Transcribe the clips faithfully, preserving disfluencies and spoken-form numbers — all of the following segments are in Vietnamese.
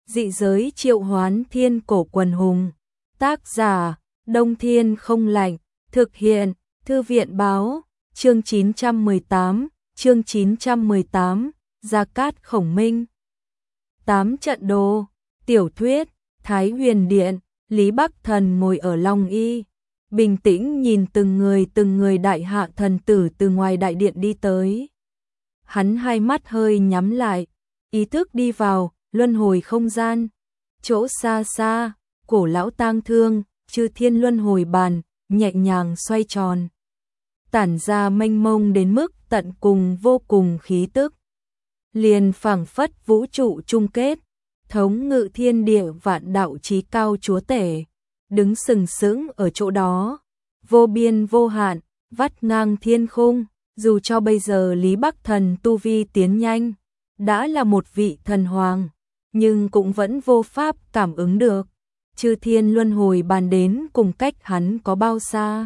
Dị giới triệu hoán thiên cổ quần hùng. Tác giả, Đông Thiên Không Lạnh. Thực hiện, Thư viện Báo. Chương chín trăm mười tám, chương chín trăm mười tám, Gia Cát Khổng Minh. Tám trận đồ, tiểu thuyết, Thái Huyền Điện. Lý Bắc Thần ngồi ở Long Y, bình tĩnh nhìn từng người từng người đại hạ thần tử từ ngoài đại điện đi tới. Hắn hai mắt hơi nhắm lại, ý thức đi vào luân hồi không gian. Chỗ xa xa, cổ lão tang thương, Chư Thiên luân hồi bàn nhẹ nhàng xoay tròn, tản ra mênh mông đến mức tận cùng vô cùng khí tức. Liền phảng phất vũ trụ chung kết, thống ngự thiên địa vạn đạo chí cao chúa tể, đứng sừng sững ở chỗ đó, vô biên vô hạn, vắt ngang thiên khung. Dù cho bây giờ Lý Bắc Thần tu vi tiến nhanh, đã là một vị thần hoàng, nhưng cũng vẫn vô pháp cảm ứng được Chư Thiên luân hồi bàn đến cùng cách hắn có bao xa.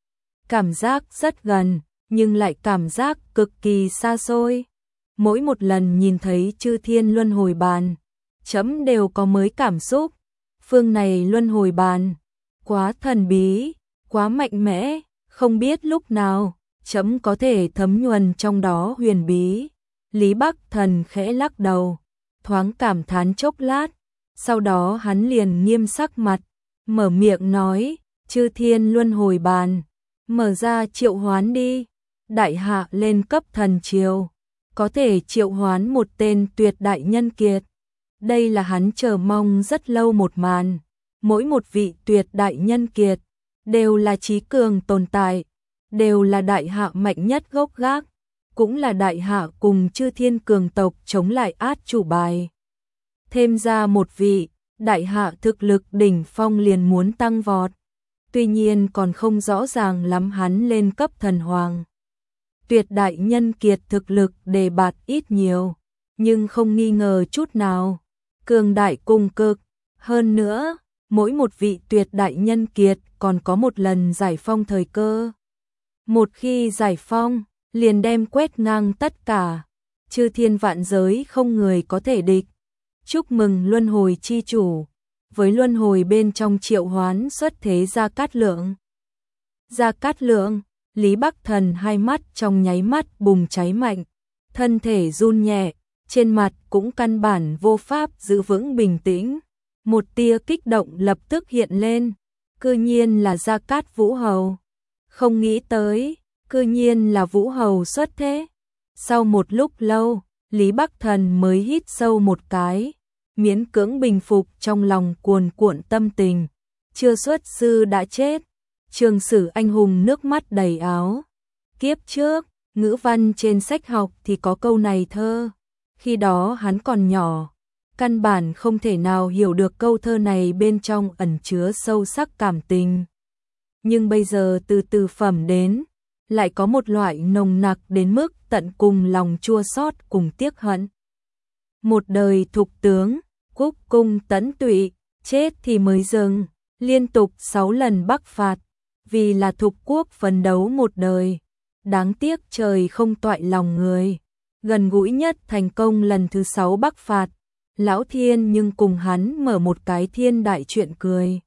Cảm giác rất gần, nhưng lại cảm giác cực kỳ xa xôi. Mỗi một lần nhìn thấy Chư Thiên luân hồi bàn, chấm đều có mới cảm xúc. Phương này luân hồi bàn, quá thần bí, quá mạnh mẽ, không biết lúc nào chấm có thể thấm nhuần trong đó huyền bí. Lý Bắc Thần khẽ lắc đầu, thoáng cảm thán chốc lát, sau đó hắn liền nghiêm sắc mặt, mở miệng nói, Chư Thiên luân hồi bàn, mở ra triệu hoán đi. Đại hạ lên cấp thần triều, có thể triệu hoán một tên tuyệt đại nhân kiệt. Đây là hắn chờ mong rất lâu một màn. Mỗi một vị tuyệt đại nhân kiệt đều là trí cường tồn tại, đều là đại hạ mạnh nhất gốc gác, cũng là đại hạ cùng Chư Thiên cường tộc chống lại át chủ bài. Thêm ra một vị, đại hạ thực lực đỉnh phong liền muốn tăng vọt. Tuy nhiên còn không rõ ràng lắm hắn lên cấp thần hoàng. Tuyệt đại nhân kiệt thực lực đề bạt ít nhiều, nhưng không nghi ngờ chút nào, cường đại cùng cực. Hơn nữa, mỗi một vị tuyệt đại nhân kiệt còn có một lần giải phong thời cơ. Một khi giải phong, liền đem quét ngang tất cả, Chư Thiên vạn giới không người có thể địch. Chúc mừng luân hồi chi chủ, với luân hồi bên trong triệu hoán xuất thế Gia Cát Lượng. Gia Cát Lượng, Lý Bắc Thần hai mắt trong nháy mắt bùng cháy mạnh, thân thể run nhẹ, trên mặt cũng căn bản vô pháp giữ vững bình tĩnh. Một tia kích động lập tức hiện lên, cư nhiên là Gia Cát Vũ Hầu. Không nghĩ tới, cư nhiên là Vũ Hầu xuất thế. Sau một lúc lâu, Lý Bắc Thần mới hít sâu một cái, miễn cưỡng bình phục trong lòng cuồn cuộn tâm tình. Chưa xuất sư đã chết, Trường Sử anh hùng nước mắt đầy áo. Kiếp trước, ngữ văn trên sách học thì có câu này thơ. Khi đó hắn còn nhỏ, căn bản không thể nào hiểu được câu thơ này bên trong ẩn chứa sâu sắc cảm tình. Nhưng bây giờ từ từ phẩm đến, lại có một loại nồng nặc đến mức tận cùng lòng chua xót cùng tiếc hận. Một đời thục tướng, cúc cung tẫn tụy, chết thì mới dừng, liên tục sáu lần bắc phạt, vì là thục quốc phấn đấu một đời. Đáng tiếc trời không toại lòng người, gần gũi nhất thành công lần thứ sáu bắc phạt, Lão Thiên nhưng cùng hắn mở một cái thiên đại chuyện cười.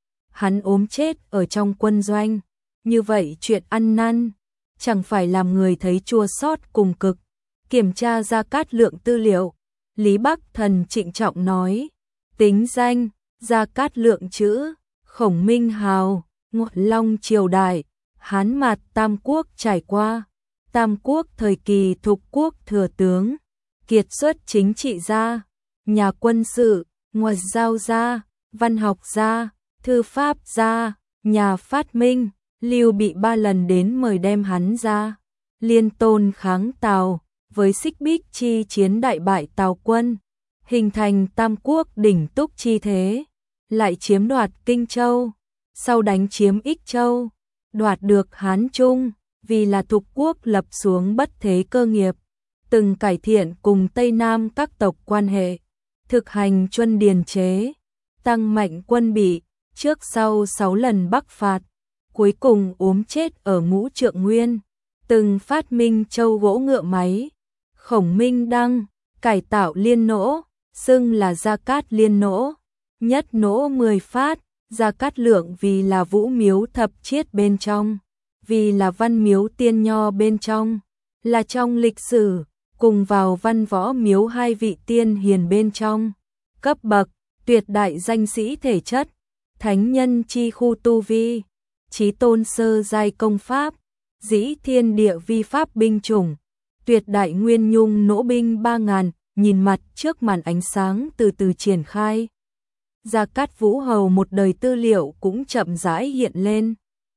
Hắn ốm chết ở trong quân doanh, như vậy chuyện ăn năn, chẳng phải làm người thấy chua xót cùng cực. Kiểm tra Gia Cát Lượng tư liệu, Lý Bắc Thần trịnh trọng nói, tính danh, Gia Cát Lượng chữ, Khổng Minh hào, Ngọn Long triều đại, Hán Mạt Tam Quốc trải qua, Tam Quốc thời kỳ thục quốc thừa tướng, kiệt xuất chính trị gia, nhà quân sự, ngoại giao gia, văn học gia, thư pháp gia, nhà phát minh. Lưu Bị ba lần đến mời đem hắn ra, liên tôn kháng Tào, với Xích Bích chi chiến đại bại Tào quân, hình thành Tam Quốc đỉnh túc chi thế, lại chiếm đoạt Kinh Châu, sau đánh chiếm Ích Châu, đoạt được Hán Trung, vì là thục quốc lập xuống bất thế cơ nghiệp, từng cải thiện cùng Tây Nam các tộc quan hệ, thực hành Chuân Điền chế, tăng mạnh quân bị, trước sau sáu lần bắc phạt, cuối cùng ốm chết ở Ngũ Trượng Nguyên, từng phát minh châu gỗ ngựa máy, Khổng Minh Đăng, cải tạo liên nỗ, xưng là Gia Cát Liên nỗ, nhất nỗ mười phát, Gia Cát Lượng vì là Vũ Miếu thập chiết bên trong, vì là Văn Miếu Tiên Nho bên trong, là trong lịch sử, cùng vào Văn Võ Miếu hai vị tiên hiền bên trong, cấp bậc, tuyệt đại danh sĩ thể chất, thánh nhân chi khu tu vi, chí tôn sơ giai công pháp, dĩ thiên địa vi pháp binh chủng, tuyệt đại nguyên nhung nỗ binh ba ngàn, nhìn mặt trước màn ánh sáng từ từ triển khai. Gia Cát Vũ Hầu một đời tư liệu cũng chậm rãi hiện lên.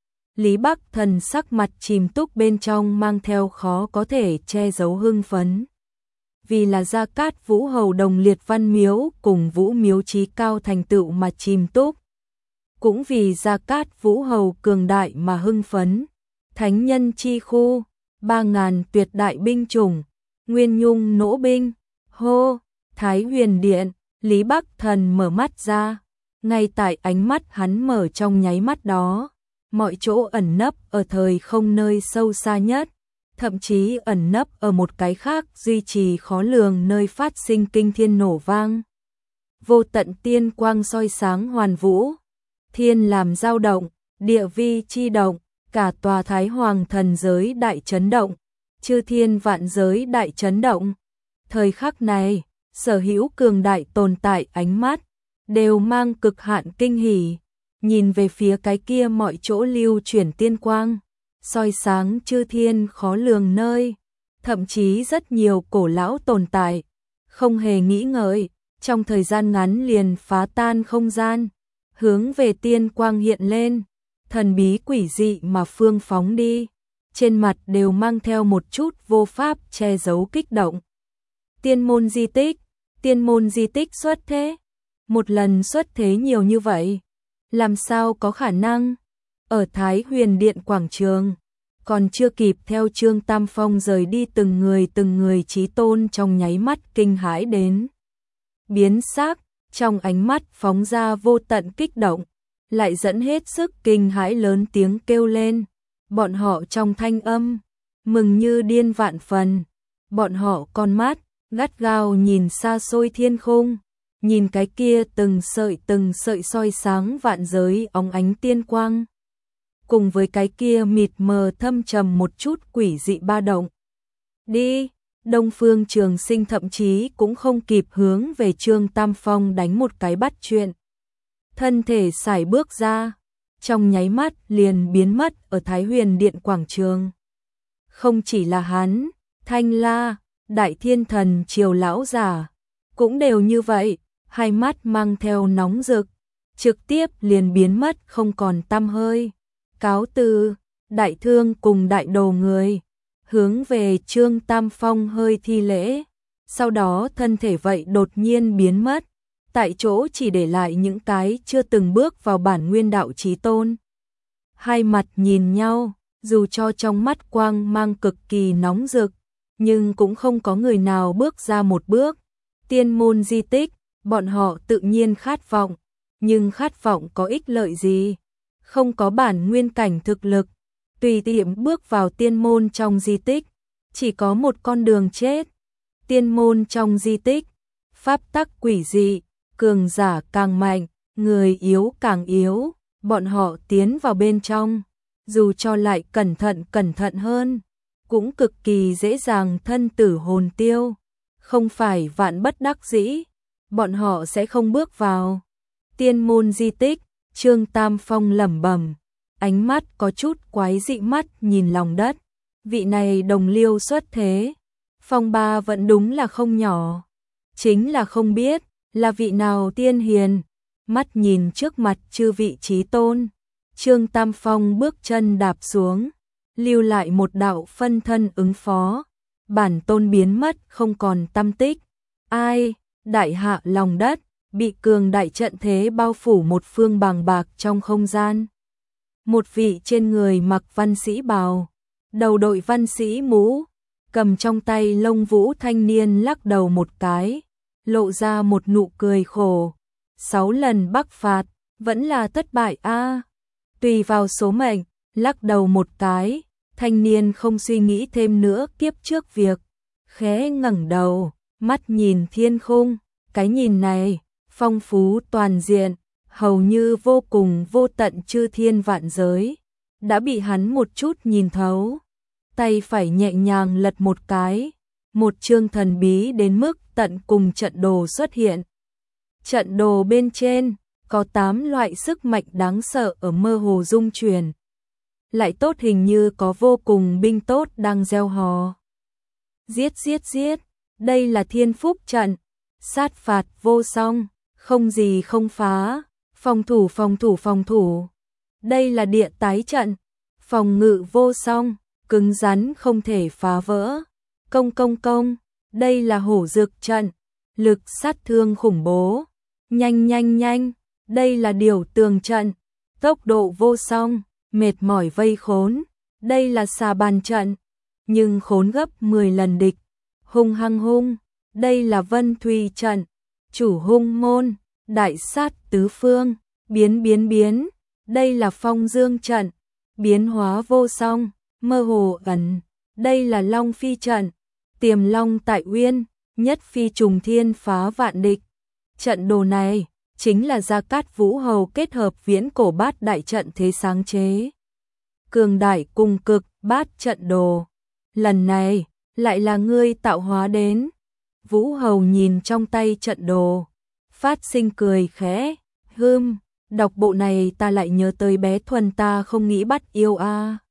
Lý Bắc Thần sắc mặt chìm túc bên trong mang theo khó có thể che giấu hưng phấn. Vì là Gia Cát Vũ Hầu đồng liệt Văn Miếu cùng Vũ Miếu chí cao thành tựu mà chìm túc. Cũng vì Gia Cát Vũ Hầu cường đại mà hưng phấn. Thánh nhân chi khu, ba ngàn tuyệt đại binh chủng, nguyên nhung nỗ binh, hô, Thái Huyền Điện, Lý Bắc Thần mở mắt ra. Ngay tại ánh mắt hắn mở trong nháy mắt đó, mọi chỗ ẩn nấp ở thời không nơi sâu xa nhất, thậm chí ẩn nấp ở một cái khác duy trì khó lường nơi phát sinh kinh thiên nổ vang. Vô tận tiên quang soi sáng hoàn vũ, thiên làm dao động, địa vi chi động, cả tòa Thái Hoàng thần giới đại chấn động, chư thiên vạn giới đại chấn động. Thời khắc này, sở hữu cường đại tồn tại ánh mắt, đều mang cực hạn kinh hỉ, nhìn về phía cái kia mọi chỗ lưu chuyển tiên quang, soi sáng chư thiên khó lường nơi, thậm chí rất nhiều cổ lão tồn tại, không hề nghĩ ngợi, trong thời gian ngắn liền phá tan không gian, hướng về tiên quang hiện lên, thần bí quỷ dị mà phương phóng đi, trên mặt đều mang theo một chút vô pháp che giấu kích động. Tiên môn di tích, tiên môn di tích xuất thế, một lần xuất thế nhiều như vậy, làm sao có khả năng? Ở Thái Huyền Điện quảng trường, còn chưa kịp theo Trương Tam Phong rời đi, từng người từng người chí tôn trong nháy mắt kinh hãi đến biến sắc, trong ánh mắt phóng ra vô tận kích động, lại dẫn hết sức kinh hãi lớn tiếng kêu lên. Bọn họ trong thanh âm mừng như điên vạn phần, bọn họ con mắt gắt gao nhìn xa xôi thiên khung, nhìn cái kia từng sợi từng sợi soi sáng vạn giới óng ánh tiên quang, cùng với cái kia mịt mờ thâm trầm một chút quỷ dị ba động. Đi, Đông Phương Trường Sinh thậm chí cũng không kịp hướng về Trương Tam Phong đánh một cái bắt chuyện. Thân thể sải bước ra, trong nháy mắt liền biến mất ở Thái Huyền Điện quảng trường. Không chỉ là hắn, Thanh La, Đại Thiên Thần Triều lão giả, cũng đều như vậy, hai mắt mang theo nóng rực, trực tiếp liền biến mất không còn tăm hơi. Cáo từ, Đại Thương cùng Đại Đồ người, hướng về Trương Tam Phong hơi thi lễ, sau đó thân thể vậy đột nhiên biến mất, tại chỗ chỉ để lại những cái chưa từng bước vào bản nguyên đạo chí tôn. Hai mặt nhìn nhau, dù cho trong mắt quang mang cực kỳ nóng rực, nhưng cũng không có người nào bước ra một bước. Tiên môn di tích, bọn họ tự nhiên khát vọng, nhưng khát vọng có ích lợi gì? Không có bản nguyên cảnh thực lực, tùy tiện bước vào tiên môn trong di tích, chỉ có một con đường chết. Tiên môn trong di tích, pháp tắc quỷ dị, cường giả càng mạnh, người yếu càng yếu, bọn họ tiến vào bên trong, dù cho lại cẩn thận cẩn thận hơn, cũng cực kỳ dễ dàng thân tử hồn tiêu, không phải vạn bất đắc dĩ, bọn họ sẽ không bước vào. Tiên môn di tích, Trương Tam Phong lẩm bẩm, ánh mắt có chút quái dị mắt nhìn lòng đất, vị này đồng liêu xuất thế, phong ba vẫn đúng là không nhỏ, chính là không biết là vị nào tiên hiền. Mắt nhìn trước mặt chư vị chí tôn, Trương Tam Phong bước chân đạp xuống, lưu lại một đạo phân thân ứng phó, bản tôn biến mất không còn tăm tích. Ai? Đại hạ lòng đất, bị cường đại trận thế bao phủ một phương bàng bạc trong không gian. Một vị trên người mặc văn sĩ bào, đầu đội văn sĩ mũ, cầm trong tay lông vũ thanh niên lắc đầu một cái, lộ ra một nụ cười khổ. Sáu lần bắc phạt, vẫn là thất bại a. À, tùy vào số mệnh, lắc đầu một cái, thanh niên không suy nghĩ thêm nữa kiếp trước việc, khẽ ngẩng đầu, mắt nhìn thiên khung, Cái nhìn này, phong phú toàn diện, hầu như vô cùng vô tận chư thiên vạn giới, đã bị hắn một chút nhìn thấu. Tay phải nhẹ nhàng lật một cái, một chương thần bí đến mức tận cùng trận đồ xuất hiện. Trận đồ bên trên, có tám loại sức mạnh đáng sợ ở mơ hồ dung truyền. Lại tốt hình như có vô cùng binh tốt đang gieo hò. Giết giết giết, đây là thiên phúc trận, sát phạt vô song, không gì không phá, phòng thủ phòng thủ phòng thủ. Đây là địa tái trận, phòng ngự vô song, cứng rắn không thể phá vỡ. Công công công, đây là hổ dược trận, lực sát thương khủng bố. Nhanh nhanh nhanh, đây là điều tường trận, tốc độ vô song, mệt mỏi vây khốn. Đây là xà bàn trận, nhưng khốn gấp mười lần địch. Hung hăng hung, đây là vân thùy trận, chủ hung môn, đại sát tứ phương. Biến biến biến, đây là phong dương trận, biến hóa vô song, mơ hồ ẩn. Đây là long phi trận, tiềm long tại uyên, nhất phi trùng thiên phá vạn địch. Trận đồ này chính là Gia Cát Vũ Hầu kết hợp viễn cổ bát đại trận thế sáng chế. Cường đại cùng cực bát trận đồ. Lần này lại là ngươi tạo hóa đến. Vũ Hầu nhìn trong tay trận đồ, phát sinh cười khẽ. Hưm, đọc bộ này ta lại nhớ tới bé Thuần ta không nghĩ bắt yêu a. À.